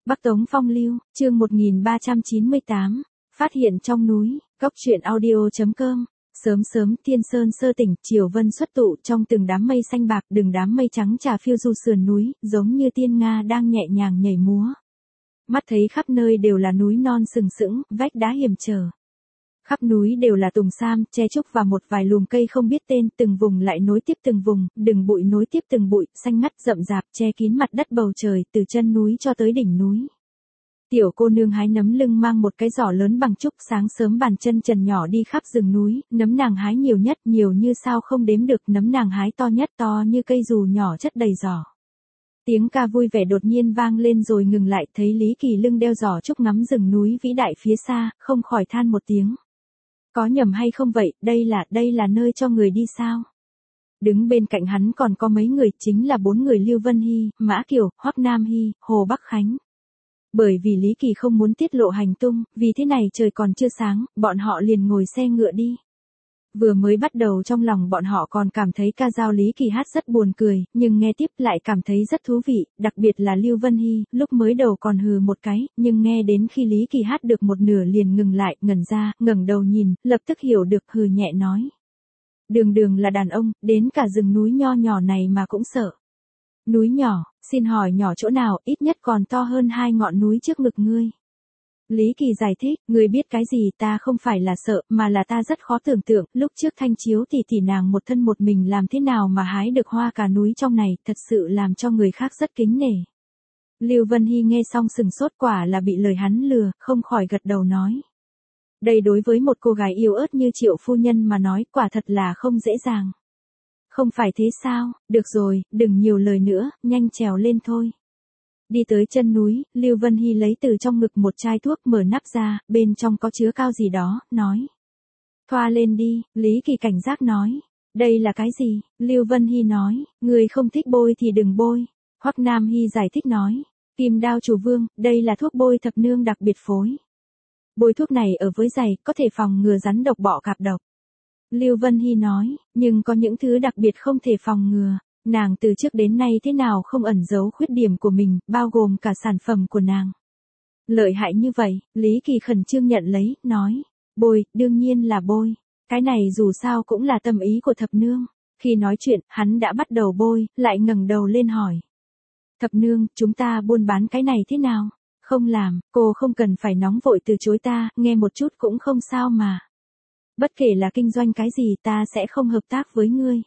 Bắc Tống Phong Lưu, chương 1398, phát hiện trong núi, góc truyện audio.com. Sớm sớm tiên sơn sơ tỉnh, chiều vân xuất tụ trong từng đám mây xanh bạc, từng đám mây trắng trà phiêu du sườn núi, giống như tiên nga đang nhẹ nhàng nhảy múa. Mắt thấy khắp nơi đều là núi non sừng sững, vách đá hiểm trở. Khắp núi đều là tùng sam, tre trúc và một vài lùm cây không biết tên, từng vùng lại nối tiếp từng vùng, từng bụi nối tiếp từng bụi, xanh ngắt rậm rạp, che kín mặt đất bầu trời, từ chân núi cho tới đỉnh núi. Tiểu cô nương hái nấm lưng mang một cái giỏ lớn bằng trúc, sáng sớm bàn chân trần nhỏ đi khắp rừng núi, nấm nàng hái nhiều nhất, nhiều như sao không đếm được, nấm nàng hái to nhất, to như cây dù nhỏ chất đầy giỏ. Tiếng ca vui vẻ đột nhiên vang lên rồi ngừng lại, thấy Lý Kỳ lưng đeo giỏ trúc ngắm rừng núi vĩ đại phía xa, không khỏi than một tiếng. Có nhầm hay không vậy, đây là nơi cho người đi sao? Đứng bên cạnh hắn còn có mấy người, chính là 4 người Lưu Vân Hy, Mã Kiều, Hoắc Nam Hy, Hồ Bắc Khánh. Bởi vì Lý Kỳ không muốn tiết lộ hành tung, vì thế này trời còn chưa sáng, bọn họ liền ngồi xe ngựa đi. Vừa mới bắt đầu trong lòng bọn họ còn cảm thấy ca dao Lý Kỳ hát rất buồn cười, nhưng nghe tiếp lại cảm thấy rất thú vị, đặc biệt là Lưu Vân Hy, lúc mới đầu còn hừ một cái, nhưng nghe đến khi Lý Kỳ hát được một nửa liền ngừng lại, ngẩn ra, ngẩng đầu nhìn, lập tức hiểu được, hừ nhẹ nói. Đường là đàn ông, đến cả rừng núi nho nhỏ này mà cũng sợ. Núi nhỏ, xin hỏi nhỏ chỗ nào, ít nhất còn to hơn 2 ngọn núi trước ngực ngươi. Lý Kỳ giải thích, ngươi biết cái gì, ta không phải là sợ, mà là ta rất khó tưởng tượng, lúc trước Thanh Chiếu tỷ nàng một thân một mình làm thế nào mà hái được hoa cả núi trong này, thật sự làm cho người khác rất kính nể. Lưu Vân Hy nghe xong sừng sốt, quả là bị lời hắn lừa, không khỏi gật đầu nói. Đây đối với một cô gái yếu ớt như Triệu phu nhân mà nói, quả thật là không dễ dàng. Không phải thế sao, được rồi, đừng nhiều lời nữa, nhanh trèo lên thôi. Đi tới chân núi, Lưu Vân Hy lấy từ trong ngực một chai thuốc, mở nắp ra, bên trong có chứa cao gì đó, nói. Thoa lên đi, Lý Kỳ cảnh giác nói. Đây là cái gì? Lưu Vân Hy nói, người không thích bôi thì đừng bôi. Hoắc Nam Hy giải thích nói. Kim Đao Chủ Vương, đây là thuốc bôi thập nương đặc biệt phối. Bôi thuốc này ở với giày, có thể phòng ngừa rắn độc bọ cạp độc. Lưu Vân Hy nói, nhưng có những thứ đặc biệt không thể phòng ngừa. Nàng từ trước đến nay thế nào không ẩn giấu khuyết điểm của mình, bao gồm cả sản phẩm của nàng. Lợi hại như vậy, Lý Kỳ khẩn trương nhận lấy, nói. Bôi, đương nhiên là bôi. Cái này dù sao cũng là tâm ý của thập nương. Khi nói chuyện, hắn đã bắt đầu bôi, lại ngẩng đầu lên hỏi. Thập nương, chúng ta buôn bán cái này thế nào? Không làm, cô không cần phải nóng vội từ chối ta, nghe một chút cũng không sao mà. Bất kể là kinh doanh cái gì ta sẽ không hợp tác với ngươi.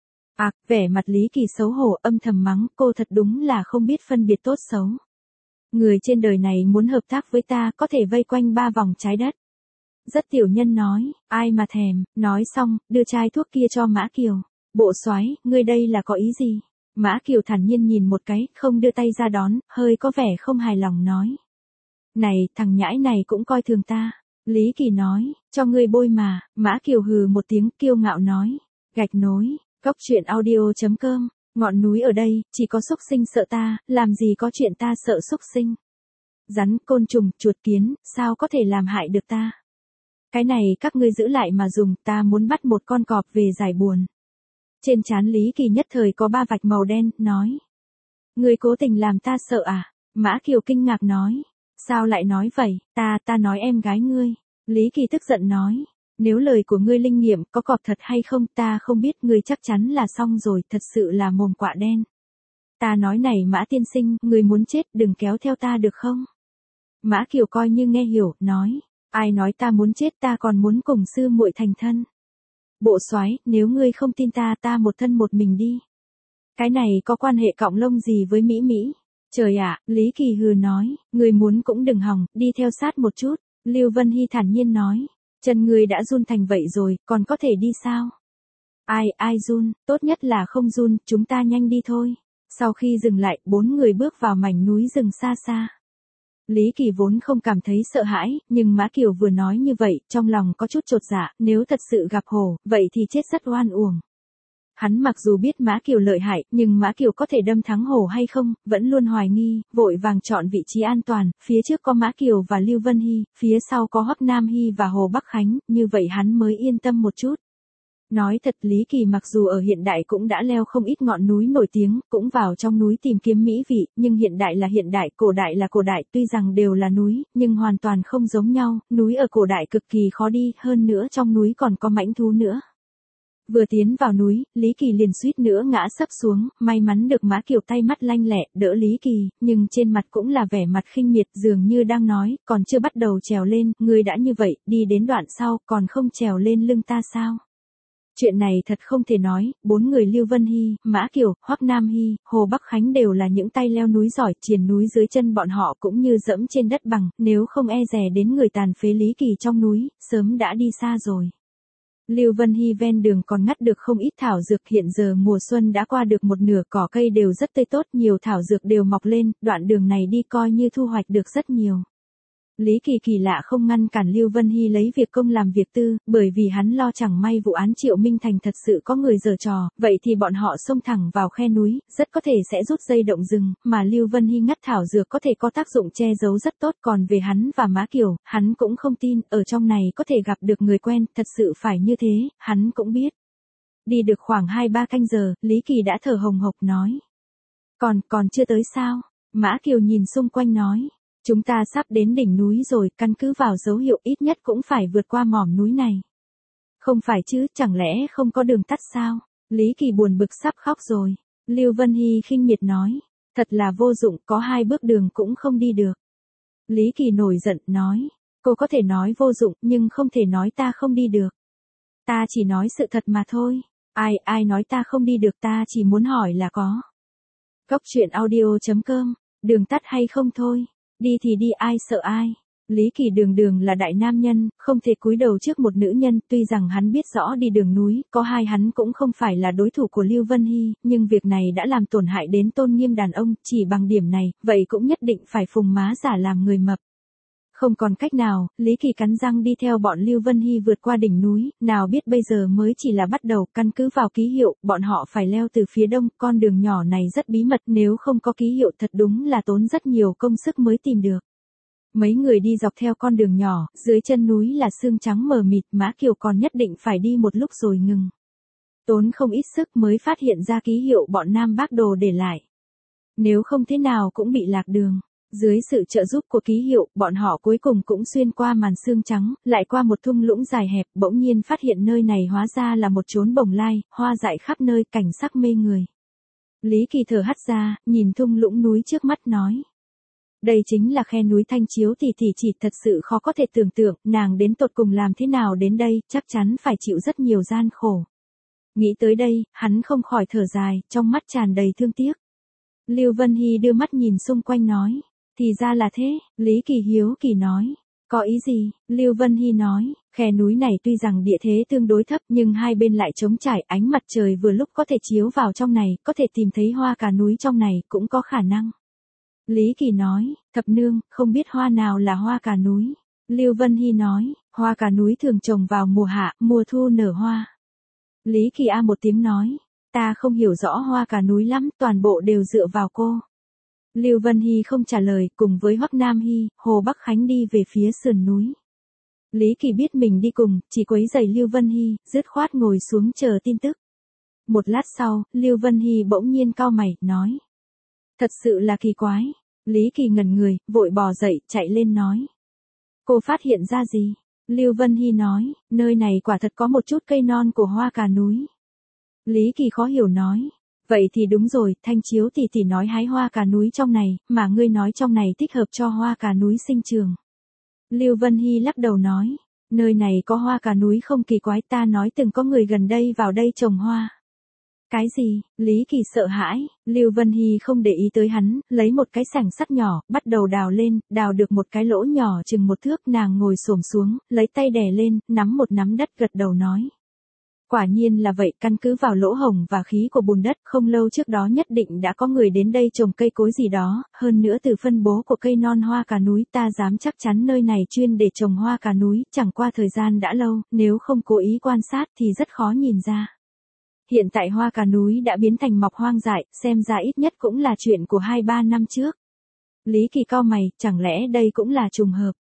Vẻ mặt Lý Kỳ xấu hổ, âm thầm mắng, cô thật đúng là không biết phân biệt tốt xấu. Người trên đời này muốn hợp tác với ta có thể vây quanh 3 vòng trái đất. Rất tiểu nhân nói, ai mà thèm, nói xong, đưa chai thuốc kia cho Mã Kiều. Bộ soái, ngươi đây là có ý gì? Mã Kiều thản nhiên nhìn một cái, không đưa tay ra đón, hơi có vẻ không hài lòng nói. Này, thằng nhãi này cũng coi thường ta. Lý Kỳ nói, cho ngươi bôi mà. Mã Kiều hừ một tiếng, kiêu ngạo nói. Gạch nối. Góc truyện audio.com, ngọn núi ở đây, chỉ có súc sinh sợ ta, làm gì có chuyện ta sợ súc sinh. Rắn, côn trùng, chuột kiến, sao có thể làm hại được ta. Cái này các ngươi giữ lại mà dùng, ta muốn bắt một con cọp về giải buồn. Trên trán Lý Kỳ nhất thời có 3 vạch màu đen, nói. Ngươi cố tình làm ta sợ à? Mã Kiều kinh ngạc nói. Sao lại nói vậy, ta nói em gái ngươi. Lý Kỳ tức giận nói. Nếu lời của ngươi linh nghiệm có cọp thật hay không ta không biết, ngươi chắc chắn là xong rồi, thật sự là mồm quạ đen. Ta nói này Mã tiên sinh, ngươi muốn chết đừng kéo theo ta được không? Mã Kiều coi như nghe hiểu, nói. Ai nói ta muốn chết, ta còn muốn cùng sư muội thành thân. Bộ soái, nếu ngươi không tin ta một thân một mình đi. Cái này có quan hệ cọng lông gì với Mỹ Mỹ? Trời ạ, Lý Kỳ hừ nói, ngươi muốn cũng đừng hòng, đi theo sát một chút. Lưu Vân Hy thản nhiên nói. Chân ngươi đã run thành vậy rồi, còn có thể đi sao? Ai run, tốt nhất là không run, chúng ta nhanh đi thôi. Sau khi dừng lại, 4 người bước vào mảnh núi rừng xa xa. Lý Kỳ vốn không cảm thấy sợ hãi, nhưng Mã Kiều vừa nói như vậy, trong lòng có chút chột dạ, nếu thật sự gặp hổ, vậy thì chết rất oan uổng. Hắn mặc dù biết Mã Kiều lợi hại, nhưng Mã Kiều có thể đâm thắng hổ hay không, vẫn luôn hoài nghi, vội vàng chọn vị trí an toàn, phía trước có Mã Kiều và Lưu Vân Hy, phía sau có Hoắc Nam Hy và Hồ Bắc Khánh, như vậy hắn mới yên tâm một chút. Nói thật Lý Kỳ mặc dù ở hiện đại cũng đã leo không ít ngọn núi nổi tiếng, cũng vào trong núi tìm kiếm mỹ vị, nhưng hiện đại là hiện đại, cổ đại là cổ đại, tuy rằng đều là núi, nhưng hoàn toàn không giống nhau, núi ở cổ đại cực kỳ khó đi, hơn nữa trong núi còn có mãnh thú nữa. Vừa tiến vào núi, Lý Kỳ liền suýt nữa ngã sấp xuống, may mắn được Mã Kiều tay mắt lanh lẹ, đỡ Lý Kỳ, nhưng trên mặt cũng là vẻ mặt khinh miệt dường như đang nói, còn chưa bắt đầu trèo lên, ngươi đã như vậy, đi đến đoạn sau, còn không trèo lên lưng ta sao? Chuyện này thật không thể nói, 4 người Lưu Vân Hy, Mã Kiều, Hoắc Nam Hy, Hồ Bắc Khánh đều là những tay leo núi giỏi, triền núi dưới chân bọn họ cũng như dẫm trên đất bằng, nếu không e dè đến người tàn phế Lý Kỳ trong núi, sớm đã đi xa rồi. Lưu Vân Hy ven đường còn ngắt được không ít thảo dược, hiện giờ mùa xuân đã qua được một nửa, cỏ cây đều rất tươi tốt, nhiều thảo dược đều mọc lên, đoạn đường này đi coi như thu hoạch được rất nhiều. Lý Kỳ kỳ lạ không ngăn cản Lưu Vân Hy lấy việc công làm việc tư, bởi vì hắn lo chẳng may vụ án Triệu Minh Thành thật sự có người giở trò, vậy thì bọn họ xông thẳng vào khe núi, rất có thể sẽ rút dây động rừng, mà Lưu Vân Hy ngắt thảo dược có thể có tác dụng che giấu rất tốt, còn về hắn và Mã Kiều, hắn cũng không tin, ở trong này có thể gặp được người quen, thật sự phải như thế, hắn cũng biết. Đi được khoảng 2-3 canh giờ, Lý Kỳ đã thở hồng hộc nói. Còn chưa tới sao? Mã Kiều nhìn xung quanh nói. Chúng ta sắp đến đỉnh núi rồi, căn cứ vào dấu hiệu ít nhất cũng phải vượt qua mỏm núi này. Không phải chứ, chẳng lẽ không có đường tắt sao? Lý Kỳ buồn bực sắp khóc rồi. Lưu Vân Hy khinh miệt nói, thật là vô dụng, có 2 bước đường cũng không đi được. Lý Kỳ nổi giận, nói, cô có thể nói vô dụng, nhưng không thể nói ta không đi được. Ta chỉ nói sự thật mà thôi. Ai nói ta không đi được, ta chỉ muốn hỏi là có. Góc truyện audio.com, đường tắt hay không thôi. Đi thì đi, ai sợ ai. Lý Kỳ đường là đại nam nhân, không thể cúi đầu trước một nữ nhân, tuy rằng hắn biết rõ đi đường núi, có hai hắn cũng không phải là đối thủ của Lưu Vân Hy, nhưng việc này đã làm tổn hại đến tôn nghiêm đàn ông, chỉ bằng điểm này, vậy cũng nhất định phải phùng má giả làm người mập. Không còn cách nào, Lý Kỳ cắn răng đi theo bọn Lưu Vân Hy vượt qua đỉnh núi, nào biết bây giờ mới chỉ là bắt đầu, căn cứ vào ký hiệu, bọn họ phải leo từ phía đông, con đường nhỏ này rất bí mật, nếu không có ký hiệu thật đúng là tốn rất nhiều công sức mới tìm được. Mấy người đi dọc theo con đường nhỏ, dưới chân núi là sương trắng mờ mịt, Mã Kiều còn nhất định phải đi một lúc rồi ngừng. Tốn không ít sức mới phát hiện ra ký hiệu bọn Nam Bác Đồ để lại. Nếu không thế nào cũng bị lạc đường. Dưới sự trợ giúp của ký hiệu, bọn họ cuối cùng cũng xuyên qua màn sương trắng, lại qua một thung lũng dài hẹp, bỗng nhiên phát hiện nơi này hóa ra là một chốn bồng lai, hoa dại khắp nơi, cảnh sắc mê người. Lý Kỳ thở hắt ra, nhìn thung lũng núi trước mắt nói. Đây chính là khe núi Thanh Chiếu thì chỉ thật sự khó có thể tưởng tượng, nàng đến tột cùng làm thế nào đến đây, chắc chắn phải chịu rất nhiều gian khổ. Nghĩ tới đây, hắn không khỏi thở dài, trong mắt tràn đầy thương tiếc. Lưu Vân Hy đưa mắt nhìn xung quanh nói. Thì ra là thế, Lý Kỳ hiếu kỳ nói. Có ý gì? Lưu Vân Hy nói, khe núi này tuy rằng địa thế tương đối thấp nhưng hai bên lại trống trải, ánh mặt trời vừa lúc có thể chiếu vào trong này, có thể tìm thấy hoa cà núi trong này, cũng có khả năng. Lý Kỳ nói, thập nương, không biết hoa nào là hoa cà núi. Lưu Vân Hy nói, hoa cà núi thường trồng vào mùa hạ, mùa thu nở hoa. Lý Kỳ a một tiếng nói, ta không hiểu rõ hoa cà núi lắm, toàn bộ đều dựa vào cô. Lưu Vân Hy không trả lời, cùng với Hoắc Nam Hy, Hồ Bắc Khánh đi về phía sườn núi. Lý Kỳ biết mình đi cùng, chỉ quấy rầy Lưu Vân Hy, dứt khoát ngồi xuống chờ tin tức. Một lát sau, Lưu Vân Hy bỗng nhiên cau mày, nói. Thật sự là kỳ quái. Lý Kỳ ngẩn người, vội bò dậy, chạy lên nói. Cô phát hiện ra gì? Lưu Vân Hy nói, nơi này quả thật có một chút cây non của hoa cà núi. Lý Kỳ khó hiểu nói. Vậy thì đúng rồi, Thanh Chiếu tỷ nói hái hoa cà núi trong này, mà ngươi nói trong này thích hợp cho hoa cà núi sinh trường. Lưu Vân Hy lắc đầu nói, nơi này có hoa cà núi không kỳ quái, ta nói từng có người gần đây vào đây trồng hoa. Cái gì? Lý Kỳ sợ hãi, Lưu Vân Hy không để ý tới hắn, lấy một cái sảng sắt nhỏ, bắt đầu đào lên, đào được một cái lỗ nhỏ chừng 1 thước, nàng ngồi xổm xuống, lấy tay đè lên, nắm một nắm đất gật đầu nói. Quả nhiên là vậy, căn cứ vào lỗ hổng và khí của bùn đất, không lâu trước đó nhất định đã có người đến đây trồng cây cối gì đó, hơn nữa từ phân bố của cây non hoa cà núi ta dám chắc chắn nơi này chuyên để trồng hoa cà núi, chẳng qua thời gian đã lâu, nếu không cố ý quan sát thì rất khó nhìn ra. Hiện tại hoa cà núi đã biến thành mọc hoang dại, xem ra ít nhất cũng là chuyện của 2-3 năm trước. Lý Kỳ cau mày, chẳng lẽ đây cũng là trùng hợp?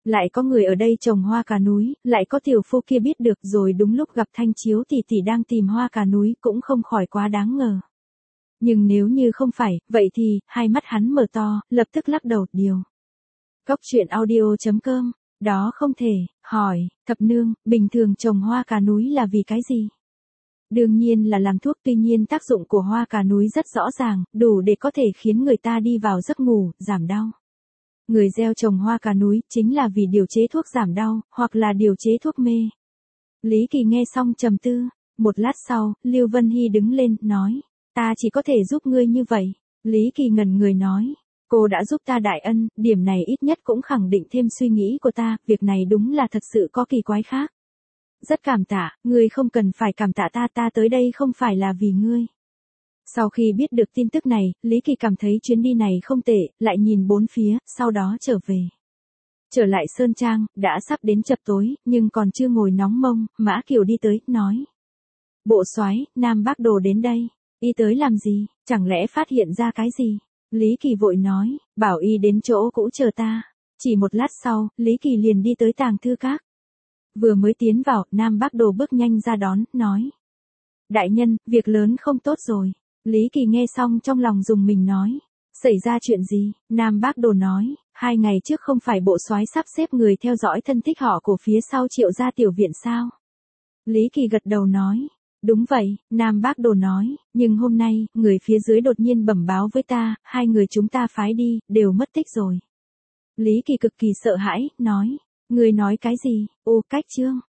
Lại có người ở đây trồng hoa cà núi, lại có tiểu phu kia biết được rồi đúng lúc gặp Thanh Chiếu tỷ tỷ đang tìm hoa cà núi cũng không khỏi quá đáng ngờ. Nhưng nếu như không phải, vậy thì, hai mắt hắn mở to, lập tức lắc đầu, điều. Cốc truyện audio.com, đó không thể, hỏi, thập nương, bình thường trồng hoa cà núi là vì cái gì? Đương nhiên là làm thuốc, tuy nhiên tác dụng của hoa cà núi rất rõ ràng, đủ để có thể khiến người ta đi vào giấc ngủ, giảm đau. Người gieo trồng hoa cà núi chính là vì điều chế thuốc giảm đau, hoặc là điều chế thuốc mê. Lý Kỳ nghe xong trầm tư, một lát sau, Lưu Vân Hy đứng lên, nói, ta chỉ có thể giúp ngươi như vậy. Lý Kỳ ngẩn người nói, cô đã giúp ta đại ân, điểm này ít nhất cũng khẳng định thêm suy nghĩ của ta, việc này đúng là thật sự có kỳ quái khác. Rất cảm tạ, ngươi không cần phải cảm tạ ta, ta tới đây không phải là vì ngươi. Sau khi biết được tin tức này, Lý Kỳ cảm thấy chuyến đi này không tệ, lại nhìn bốn phía, sau đó trở về. Trở lại Sơn Trang, đã sắp đến chập tối, nhưng còn chưa ngồi nóng mông, Mã Kiều đi tới, nói. Bộ soái, Nam Bác Đồ đến đây, y tới làm gì, chẳng lẽ phát hiện ra cái gì? Lý Kỳ vội nói, bảo y đến chỗ cũ chờ ta. Chỉ một lát sau, Lý Kỳ liền đi tới tàng thư các. Vừa mới tiến vào, Nam Bác Đồ bước nhanh ra đón, nói. Đại nhân, việc lớn không tốt rồi. Lý Kỳ nghe xong trong lòng dùng mình nói. Xảy ra chuyện gì? Nam Bác Đồ nói, 2 ngày trước không phải bộ soái sắp xếp người theo dõi thân thích họ của phía sau Triệu gia tiểu viện sao? Lý Kỳ gật đầu nói. Đúng vậy, Nam Bác Đồ nói, nhưng hôm nay, người phía dưới đột nhiên bẩm báo với ta, 2 người chúng ta phái đi, đều mất tích rồi. Lý Kỳ cực kỳ sợ hãi, nói. Người nói cái gì? Ô, Cách Trương.